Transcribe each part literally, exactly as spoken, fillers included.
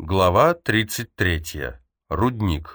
Глава тридцать третья. Рудник.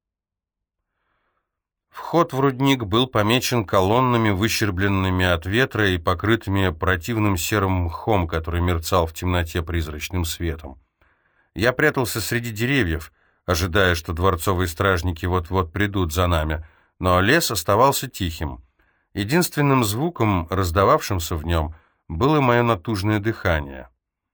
Вход в рудник был помечен колоннами, выщербленными от ветра и покрытыми противным серым мхом, который мерцал в темноте призрачным светом. Я прятался среди деревьев, ожидая, что дворцовые стражники вот-вот придут за нами, но лес оставался тихим. Единственным звуком, раздававшимся в нем, было мое натужное дыхание.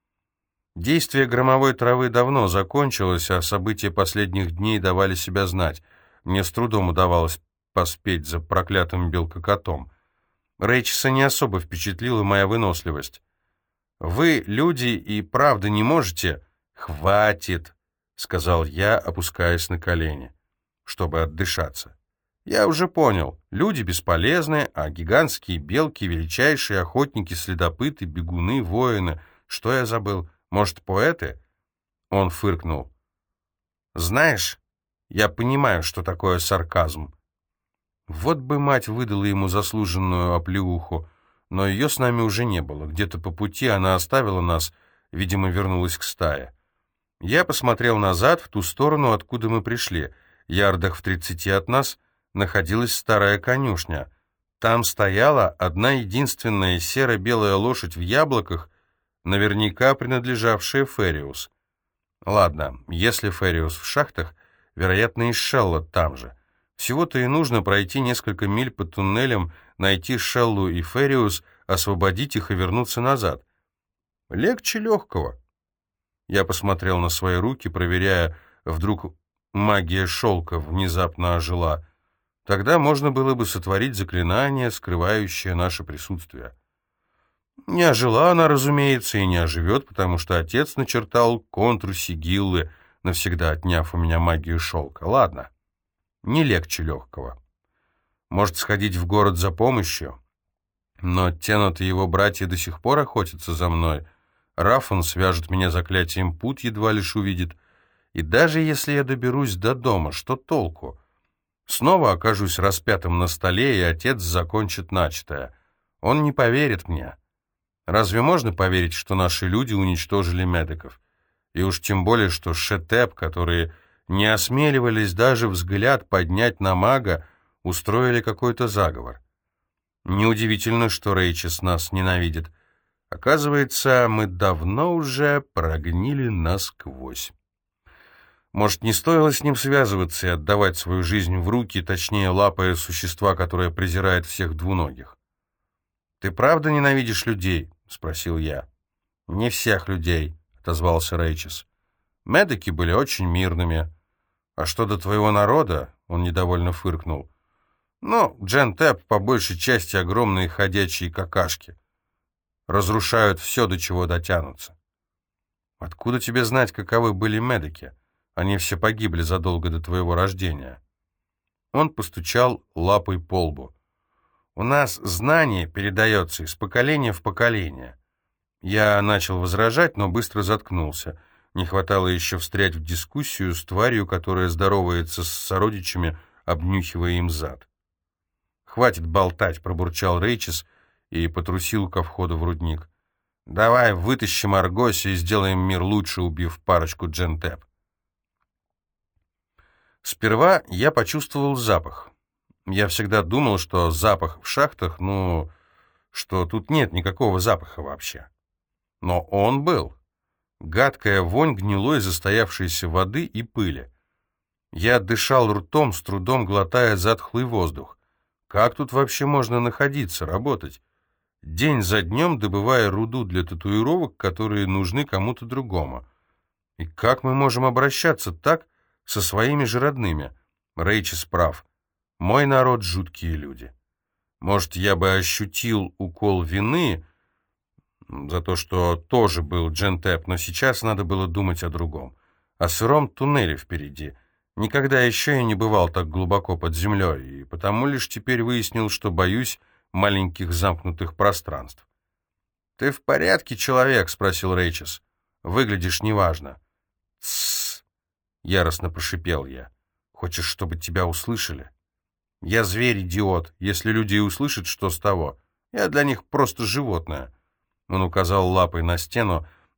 Действие громовой травы давно закончилось, а события последних дней давали себя знать. Мне с трудом удавалось поспеть за проклятым белкокотом. Рейчеса не особо впечатлила моя выносливость. «Вы, люди, и правда не можете?» «Хватит», — сказал я, опускаясь на колени, чтобы отдышаться. «Я уже понял. Люди бесполезны, а гигантские белки — величайшие охотники, следопыты, бегуны, воины. Что я забыл? Может, поэты?» Он фыркнул. «Знаешь, я понимаю, что такое сарказм». Вот бы мать выдала ему заслуженную оплеуху, но ее с нами уже не было. Где-то по пути она оставила нас, видимо, вернулась к стае. Я посмотрел назад, в ту сторону, откуда мы пришли. Ярдах в тридцати от нас находилась старая конюшня. Там стояла одна единственная серо-белая лошадь в яблоках, наверняка принадлежавшая Фериус. Ладно, если Фериус в шахтах, вероятно, и Шелла там же. Всего-то и нужно пройти несколько миль по туннелям, найти Шеллу и Фериус, освободить их и вернуться назад. Легче легкого. Я посмотрел на свои руки, проверяя, вдруг магия шелка внезапно ожила. Тогда можно было бы сотворить заклинание, скрывающее наше присутствие. Не ожила она, разумеется, и не оживет, потому что отец начертал контур сигиллы, навсегда отняв у меня магию шелка. Ладно, не легче легкого. Может, сходить в город за помощью? Но Теннот и его братья до сих пор охотятся за мной. Рафон свяжет меня заклятием пут, едва лишь увидит. И даже если я доберусь до дома, что толку? Снова окажусь распятым на столе, и отец закончит начатое. Он не поверит мне. Разве можно поверить, что наши люди уничтожили медиков? И уж тем более, что Шетеп, которые не осмеливались даже взгляд поднять на мага, устроили какой-то заговор. Неудивительно, что Рейчес нас ненавидит. Оказывается, мы давно уже прогнили насквозь. Может, не стоило с ним связываться и отдавать свою жизнь в руки, точнее, лапая существа, которое презирает всех двуногих? «Ты правда ненавидишь людей?» — спросил я. «Не всех людей», — отозвался Рейчес. «Медики были очень мирными. А что до твоего народа?» — он недовольно фыркнул. «Ну, Джентеп по большей части огромные ходячие какашки. Разрушают все, до чего дотянутся». «Откуда тебе знать, каковы были медики? Они все погибли задолго до твоего рождения». Он постучал лапой по лбу. «У нас знание передается из поколения в поколение». Я начал возражать, но быстро заткнулся. Не хватало еще встрять в дискуссию с тварью, которая здоровается с сородичами, обнюхивая им зад. «Хватит болтать», — пробурчал Рейчес и потрусил ко входу в рудник. «Давай вытащим Аргоси и сделаем мир лучше, убив парочку Джентеп». Сперва я почувствовал запах. Я всегда думал, что запах в шахтах, ну, что тут нет никакого запаха вообще. Но он был. Гадкая вонь гнилой застоявшейся воды и пыли. Я дышал ртом, с трудом глотая затхлый воздух. Как тут вообще можно находиться, работать? День за днем добывая руду для татуировок, которые нужны кому-то другому. И как мы можем обращаться так со своими же родными? Рейчес прав. Мой народ — жуткие люди. Может, я бы ощутил укол вины за то, что тоже был Джентеп, но сейчас надо было думать о другом. О сыром туннеле впереди. Никогда еще я не бывал так глубоко под землей, и потому лишь теперь выяснил, что боюсь маленьких замкнутых пространств. «Ты в порядке, человек?» — спросил Рейчес. «Выглядишь неважно». «Тссс!» — яростно прошипел я. «Хочешь, чтобы тебя услышали?» «Я зверь-идиот. Если люди и услышат, что с того? Я для них просто животное». Он указал лапой на стену,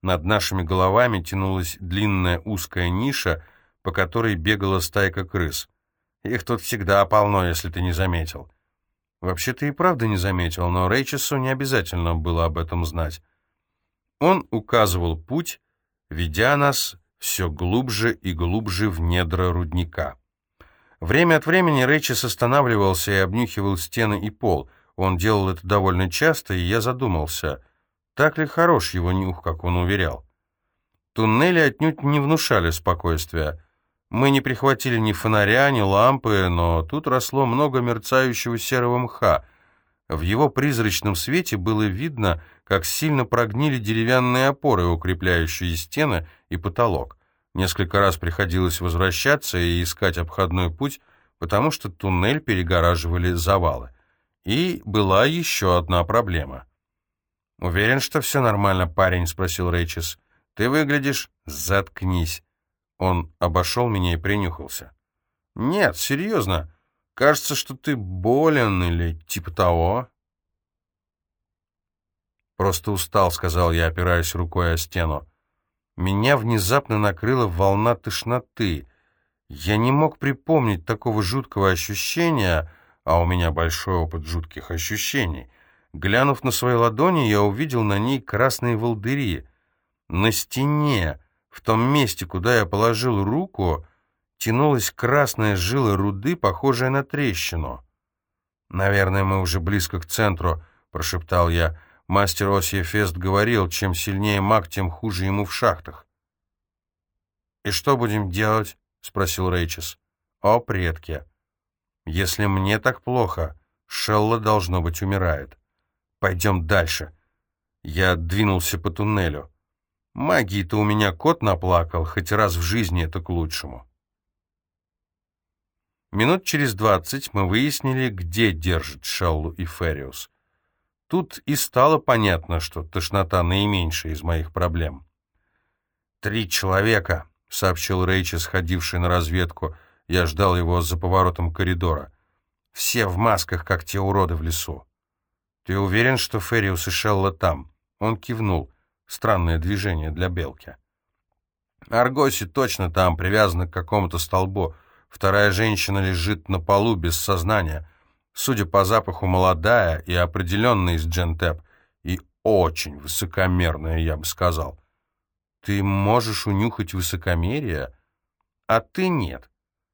Над нашими головами тянулась длинная узкая ниша, по которой бегала стайка крыс. Их тут всегда полно, если ты не заметил. Вообще-то и правда не заметил, но Рейчесу не обязательно было об этом знать. Он указывал путь, ведя нас все глубже и глубже в недра рудника. Время от времени Рейчес останавливался и обнюхивал стены и пол. Он делал это довольно часто, и я задумался, так ли хорош его нюх, как он уверял. Туннели отнюдь не внушали спокойствия. Мы не прихватили ни фонаря, ни лампы, но тут росло много мерцающего серого мха. В его призрачном свете было видно, как сильно прогнили деревянные опоры, укрепляющие стены и потолок. Несколько раз приходилось возвращаться и искать обходной путь, потому что туннель перегораживали завалы. И была еще одна проблема. «Уверен, что все нормально, парень?» — спросил Рейчес. «Ты выглядишь...» «Заткнись». Он обошел меня и принюхался. «Нет, серьезно. Кажется, что ты болен или типа того». «Просто устал», — сказал я, опираясь рукой о стену. Меня внезапно накрыла волна тошноты. Я не мог припомнить такого жуткого ощущения, а у меня большой опыт жутких ощущений. Глянув на свои ладони, я увидел на ней красные волдыри. На стене, в том месте, куда я положил руку, тянулась красная жила руды, похожая на трещину. «Наверное, мы уже близко к центру», — прошептал я. Мастер Осьефест говорил, чем сильнее маг, тем хуже ему в шахтах. «И что будем делать?» — спросил Рейчес. «О, предки! Если мне так плохо, Шелла, должно быть, умирает. Пойдем дальше». Я двинулся по туннелю. Магии-то у меня кот наплакал, хоть раз в жизни это к лучшему. Минут через двадцать мы выяснили, где держит Шеллу и Фериус. Тут и стало понятно, что тошнота наименьшая из моих проблем. «Три человека», — сообщил Рейчес, ходивший на разведку. Я ждал его за поворотом коридора. «Все в масках, как те уроды в лесу». «Ты уверен, что Фериус и Шелла там?» Он кивнул. Странное движение для белки. «Аргоси точно там, привязана к какому-то столбу. Вторая женщина лежит на полу без сознания. Судя по запаху, молодая и определенно из Джентеп. И очень высокомерная, я бы сказал». «Ты можешь унюхать высокомерие, а ты нет».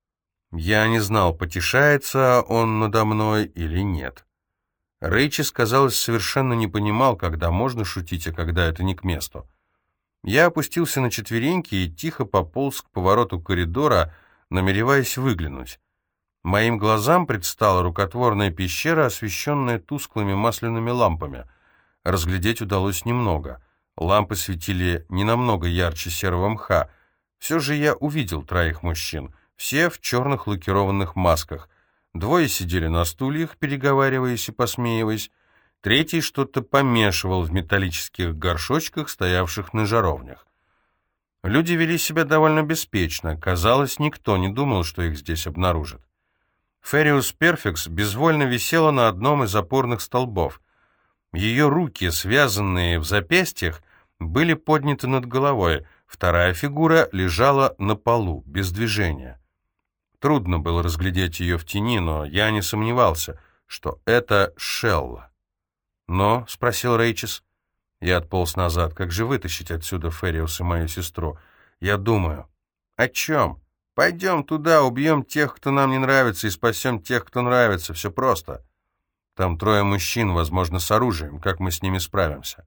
Я не знал, потешается он надо мной или нет. Рейчес, казалось, совершенно не понимал, когда можно шутить, а когда это не к месту. Я опустился на четвереньки и тихо пополз к повороту коридора, намереваясь выглянуть. Моим глазам предстала рукотворная пещера, освещенная тусклыми масляными лампами. Разглядеть удалось немного. Лампы светили не намного ярче серого мха. Все же я увидел троих мужчин, все в черных лакированных масках. Двое сидели на стульях, переговариваясь и посмеиваясь. Третий что-то помешивал в металлических горшочках, стоявших на жаровнях. Люди вели себя довольно беспечно. Казалось, никто не думал, что их здесь обнаружат. Фериус Перфекс безвольно висела на одном из опорных столбов. Ее руки, связанные в запястьях, были подняты над головой. Вторая фигура лежала на полу, без движения. Трудно было разглядеть ее в тени, но я не сомневался, что это Шелла. «Но?» — спросил Рейчес. Я отполз назад. «Как же вытащить отсюда Фериус и мою сестру?» «Я думаю». «О чем? Пойдем туда, убьем тех, кто нам не нравится, и спасем тех, кто нравится. Все просто. Там трое мужчин, возможно, с оружием. Как мы с ними справимся?»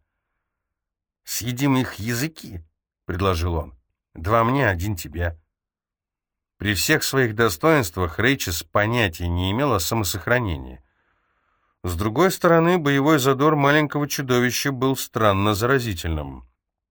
«Съедим их языки», — предложил он. «Два мне, один тебе». При всех своих достоинствах Рейчес понятия не имел о самосохранении. С другой стороны, боевой задор маленького чудовища был странно заразительным.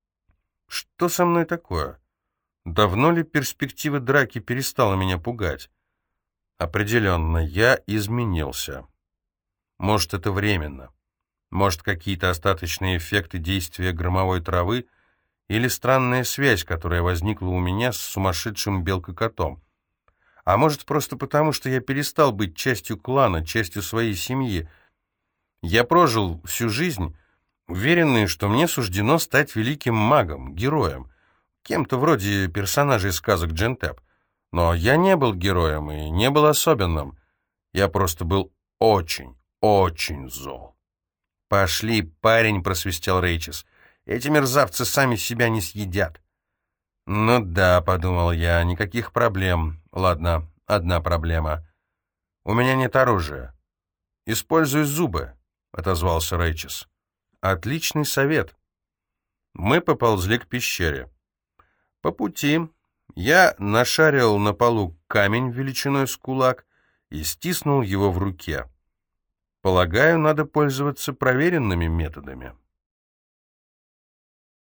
Что со мной такое? Давно ли перспектива драки перестала меня пугать? Определенно, я изменился. Может, это временно. Может, какие-то остаточные эффекты действия громовой травы или странная связь, которая возникла у меня с сумасшедшим белкокотом. А может, просто потому, что я перестал быть частью клана, частью своей семьи. Я прожил всю жизнь уверенные, что мне суждено стать великим магом, героем, кем-то вроде персонажей сказок Джентеп. Но я не был героем и не был особенным. Я просто был очень, очень зол. «Пошли, парень», — просвистел Рейчес. «Эти мерзавцы сами себя не съедят». «Ну да», — подумал я, — «никаких проблем. Ладно, одна проблема. У меня нет оружия». «Используй зубы», — отозвался Рейчес. «Отличный совет». Мы поползли к пещере. По пути я нашарил на полу камень величиной с кулак и стиснул его в руке. Полагаю, надо пользоваться проверенными методами.